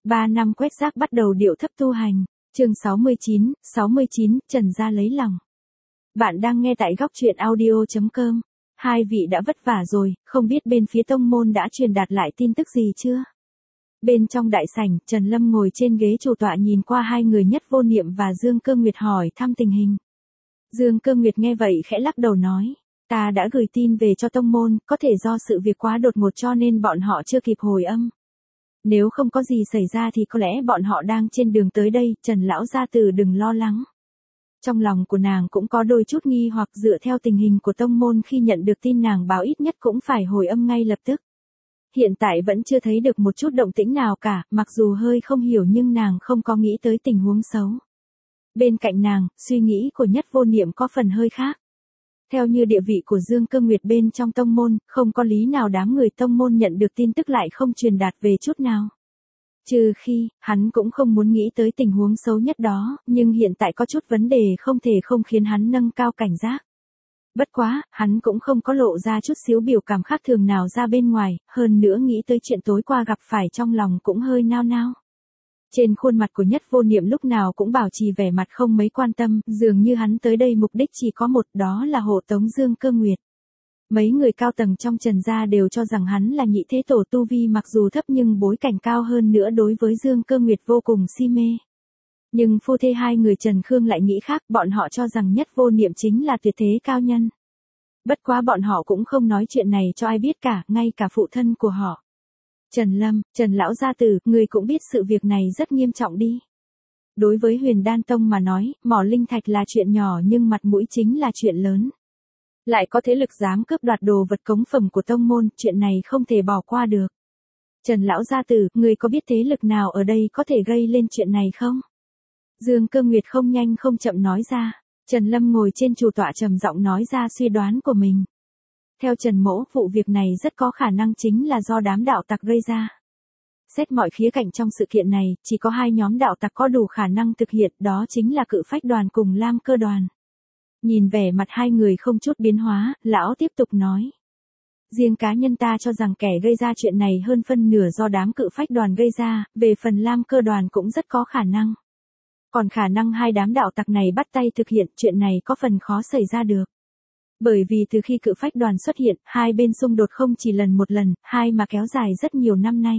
3 năm quét rác bắt đầu điệu thấp tu hành. Chương 69, Trần gia lấy lòng. Bạn đang nghe tại góc truyện audio.com. Hai vị đã vất vả rồi, không biết bên phía tông môn đã truyền đạt lại tin tức gì chưa? Bên trong đại sảnh, Trần Lâm ngồi trên ghế chủ tọa nhìn qua hai người Nhất Vô Niệm và Dương Cơ Nguyệt hỏi thăm tình hình. Dương Cơ Nguyệt nghe vậy khẽ lắc đầu nói, ta đã gửi tin về cho tông môn, có thể do sự việc quá đột ngột cho nên bọn họ chưa kịp hồi âm. Nếu không có gì xảy ra thì có lẽ bọn họ đang trên đường tới đây, Trần lão gia tử đừng lo lắng. Trong lòng của nàng cũng có đôi chút nghi hoặc dựa theo tình hình của tông môn khi nhận được tin nàng báo ít nhất cũng phải hồi âm ngay lập tức. Hiện tại vẫn chưa thấy được một chút động tĩnh nào cả, mặc dù hơi không hiểu nhưng nàng không có nghĩ tới tình huống xấu. Bên cạnh nàng, suy nghĩ của Nhất Vô Niệm có phần hơi khác. Theo như địa vị của Dương Cơ Nguyệt bên trong tông môn, không có lý nào đám người tông môn nhận được tin tức lại không truyền đạt về chút nào. Trừ khi, hắn cũng không muốn nghĩ tới tình huống xấu nhất đó, nhưng hiện tại có chút vấn đề không thể không khiến hắn nâng cao cảnh giác. Bất quá, hắn cũng không có lộ ra chút xíu biểu cảm khác thường nào ra bên ngoài, hơn nữa nghĩ tới chuyện tối qua gặp phải trong lòng cũng hơi nao nao. Trên khuôn mặt của Nhất Vô Niệm lúc nào cũng bảo trì vẻ mặt không mấy quan tâm, dường như hắn tới đây mục đích chỉ có một, đó là hộ tống Dương Cơ Nguyệt. Mấy người cao tầng trong Trần gia đều cho rằng hắn là nhị thế tổ tu vi mặc dù thấp nhưng bối cảnh cao hơn nữa đối với Dương Cơ Nguyệt vô cùng si mê. Nhưng phu thê hai người Trần Khương lại nghĩ khác, bọn họ cho rằng Nhất Vô Niệm chính là tuyệt thế cao nhân. Bất quá bọn họ cũng không nói chuyện này cho ai biết cả, ngay cả phụ thân của họ. Trần Lâm, Trần lão gia tử, người cũng biết sự việc này rất nghiêm trọng đi. Đối với Huyền Đan Tông mà nói, mỏ linh thạch là chuyện nhỏ nhưng mặt mũi chính là chuyện lớn. Lại có thế lực dám cướp đoạt đồ vật cống phẩm của tông môn, chuyện này không thể bỏ qua được. Trần lão gia tử, người có biết thế lực nào ở đây có thể gây lên chuyện này không? Dương Cơ Nguyệt không nhanh không chậm nói ra. Trần Lâm ngồi trên chủ tọa trầm giọng nói ra suy đoán của mình. Theo Trần Mỗ, vụ việc này rất có khả năng chính là do đám đạo tặc gây ra. Xét mọi khía cạnh trong sự kiện này, chỉ có hai nhóm đạo tặc có đủ khả năng thực hiện, đó chính là Cự Phách đoàn cùng Lam Cơ đoàn. Nhìn vẻ mặt hai người không chút biến hóa, lão tiếp tục nói. Riêng cá nhân ta cho rằng kẻ gây ra chuyện này hơn phân nửa do đám Cự Phách đoàn gây ra, về phần Lam Cơ đoàn cũng rất có khả năng. Còn khả năng hai đám đạo tặc này bắt tay thực hiện chuyện này có phần khó xảy ra được. Bởi vì từ khi Cự Phách đoàn xuất hiện, hai bên xung đột không chỉ lần một lần, hai mà kéo dài rất nhiều năm nay.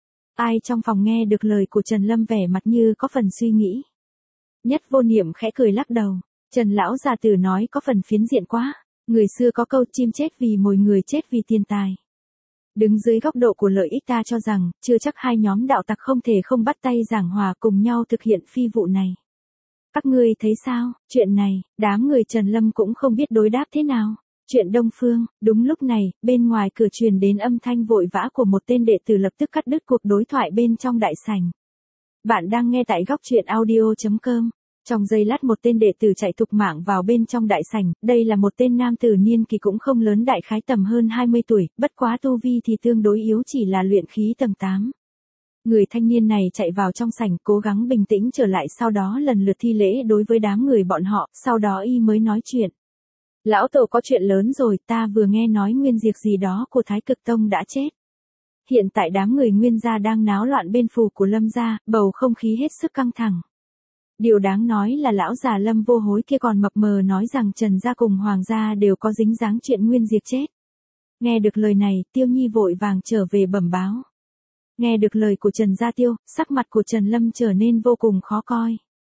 Ai trong phòng nghe được lời của Trần Lâm vẻ mặt như có phần suy nghĩ. Nhất Vô Niệm khẽ cười lắc đầu. Trần lão gia tử nói có phần phiến diện quá. Người xưa có câu chim chết vì mồi người chết vì tiền tài. Đứng dưới góc độ của lợi ích ta cho rằng, chưa chắc hai nhóm đạo tặc không thể không bắt tay giảng hòa cùng nhau thực hiện phi vụ này. Các ngươi thấy sao, chuyện này, đám người Trần Lâm cũng không biết đối đáp thế nào. Chuyện Đông Phương, đúng lúc này, bên ngoài cửa truyền đến âm thanh vội vã của một tên đệ tử lập tức cắt đứt cuộc đối thoại bên trong đại sảnh. Bạn đang nghe tại góc truyện audio.com. Trong giây lát một tên đệ tử chạy thục mạng vào bên trong đại sảnh, đây là một tên nam tử niên kỳ cũng không lớn đại khái tầm hơn 20 tuổi, bất quá tu vi thì tương đối yếu chỉ là luyện khí tầng 8. Người thanh niên này chạy vào trong sảnh cố gắng bình tĩnh trở lại sau đó lần lượt thi lễ đối với đám người bọn họ, sau đó y mới nói chuyện. Lão tổ có chuyện lớn rồi, ta vừa nghe nói Nguyên Diệt gì đó của Thái Cực Tông đã chết. Hiện tại đám người Nguyên gia đang náo loạn bên phủ của Lâm gia, bầu không khí hết sức căng thẳng. Điều đáng nói là lão già Lâm Vô Hối kia còn mập mờ nói rằng Trần gia cùng Hoàng gia đều có dính dáng chuyện Nguyên Diệt chết. Nghe được lời này, Tiêu Nhi vội vàng trở về bẩm báo. Nghe được lời của Trần Gia Tiêu, sắc mặt của Trần Lâm trở nên vô cùng khó coi.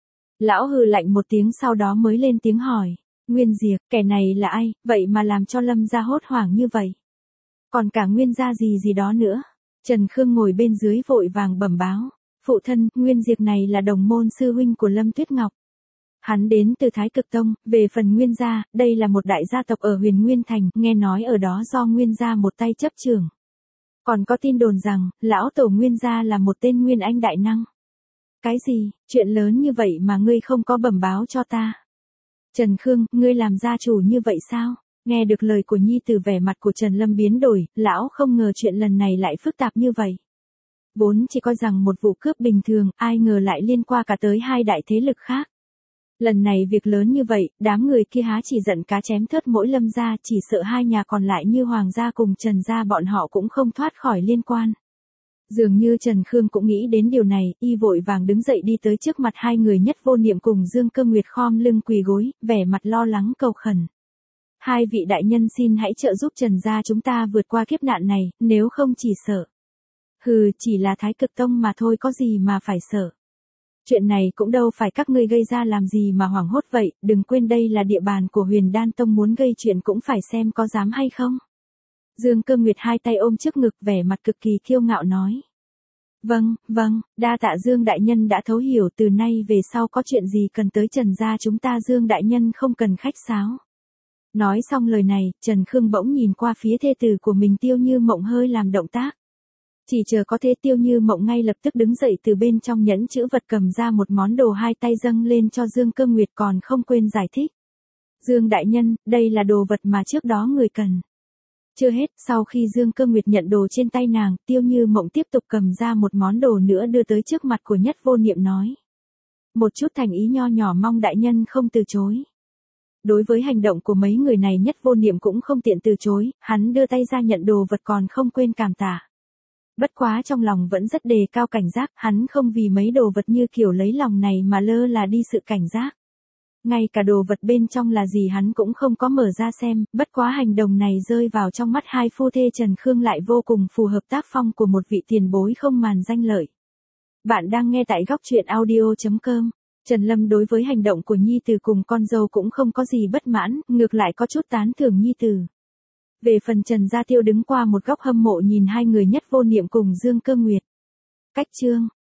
Lão hừ lạnh một tiếng sau đó mới lên tiếng hỏi. Nguyên Diệt, kẻ này là ai, vậy mà làm cho Lâm gia hốt hoảng như vậy? Còn cả Nguyên gia gì đó nữa. Trần Khương ngồi bên dưới vội vàng bẩm báo. Phụ thân, Nguyên Diệt này là đồng môn sư huynh của Lâm Tuyết Ngọc. Hắn đến từ Thái Cực Tông, về phần Nguyên gia, đây là một đại gia tộc ở Huyền Nguyên Thành, nghe nói ở đó do Nguyên gia một tay chấp trưởng. Còn có tin đồn rằng, lão tổ Nguyên gia là một tên Nguyên Anh đại năng. Cái gì, chuyện lớn như vậy mà ngươi không có bẩm báo cho ta? Trần Khương, ngươi làm gia chủ như vậy sao? Nghe được lời của nhi tử vẻ mặt của Trần Lâm biến đổi, lão không ngờ chuyện lần này lại phức tạp như vậy. Vốn chỉ coi rằng một vụ cướp bình thường, ai ngờ lại liên quan cả tới hai đại thế lực khác. Lần này việc lớn như vậy, đám người kia há chỉ giận cá chém thớt mỗi Lâm gia, chỉ sợ hai nhà còn lại như Hoàng gia cùng Trần gia bọn họ cũng không thoát khỏi liên quan. Dường như Trần Khương cũng nghĩ đến điều này, y vội vàng đứng dậy đi tới trước mặt hai người Nhất Vô Niệm cùng Dương Cơ Nguyệt khom lưng quỳ gối, vẻ mặt lo lắng cầu khẩn. Hai vị đại nhân xin hãy trợ giúp Trần gia chúng ta vượt qua kiếp nạn này, nếu không chỉ sợ. Hừ, chỉ là Thái Cực Tông mà thôi, có gì mà phải sợ. Chuyện này cũng đâu phải các ngươi gây ra làm gì mà hoảng hốt vậy, đừng quên đây là địa bàn của Huyền Đan Tông, muốn gây chuyện cũng phải xem có dám hay không. Dương Cơ Nguyệt hai tay ôm trước ngực, vẻ mặt cực kỳ kiêu ngạo nói. Vâng, đa tạ Dương đại nhân đã thấu hiểu, từ nay về sau có chuyện gì cần tới Trần gia chúng ta Dương đại nhân không cần khách sáo. Nói xong lời này, Trần Khương bỗng nhìn qua phía thê tử của mình Tiêu Như Mộng hơi làm động tác. Chỉ chờ có thế Tiêu Như Mộng ngay lập tức đứng dậy từ bên trong nhẫn chữ vật cầm ra một món đồ, hai tay dâng lên cho Dương Cơ Nguyệt, còn không quên giải thích. Dương đại nhân, đây là đồ vật mà trước đó người cần. Chưa hết, sau khi Dương Cơ Nguyệt nhận đồ trên tay nàng, Tiêu Như Mộng tiếp tục cầm ra một món đồ nữa đưa tới trước mặt của Nhất Vô Niệm nói. Một chút thành ý nho nhỏ, mong đại nhân không từ chối. Đối với hành động của mấy người này Nhất Vô Niệm cũng không tiện từ chối, hắn đưa tay ra nhận đồ vật còn không quên cảm tạ. Bất quá trong lòng vẫn rất đề cao cảnh giác, hắn không vì mấy đồ vật như kiểu lấy lòng này mà lơ là đi sự cảnh giác. Ngay cả đồ vật bên trong là gì hắn cũng không có mở ra xem, bất quá hành động này rơi vào trong mắt hai phu thê Trần Khương lại vô cùng phù hợp tác phong của một vị tiền bối không màng danh lợi. Bạn đang nghe tại góc truyện audio.com. Trần Lâm đối với hành động của nhi tử cùng con dâu cũng không có gì bất mãn, ngược lại có chút tán thưởng nhi tử. Về phần Trần Gia Tiêu đứng qua một góc hâm mộ nhìn hai người Nhất Vô Niệm cùng Dương Cơ Nguyệt. Cách chương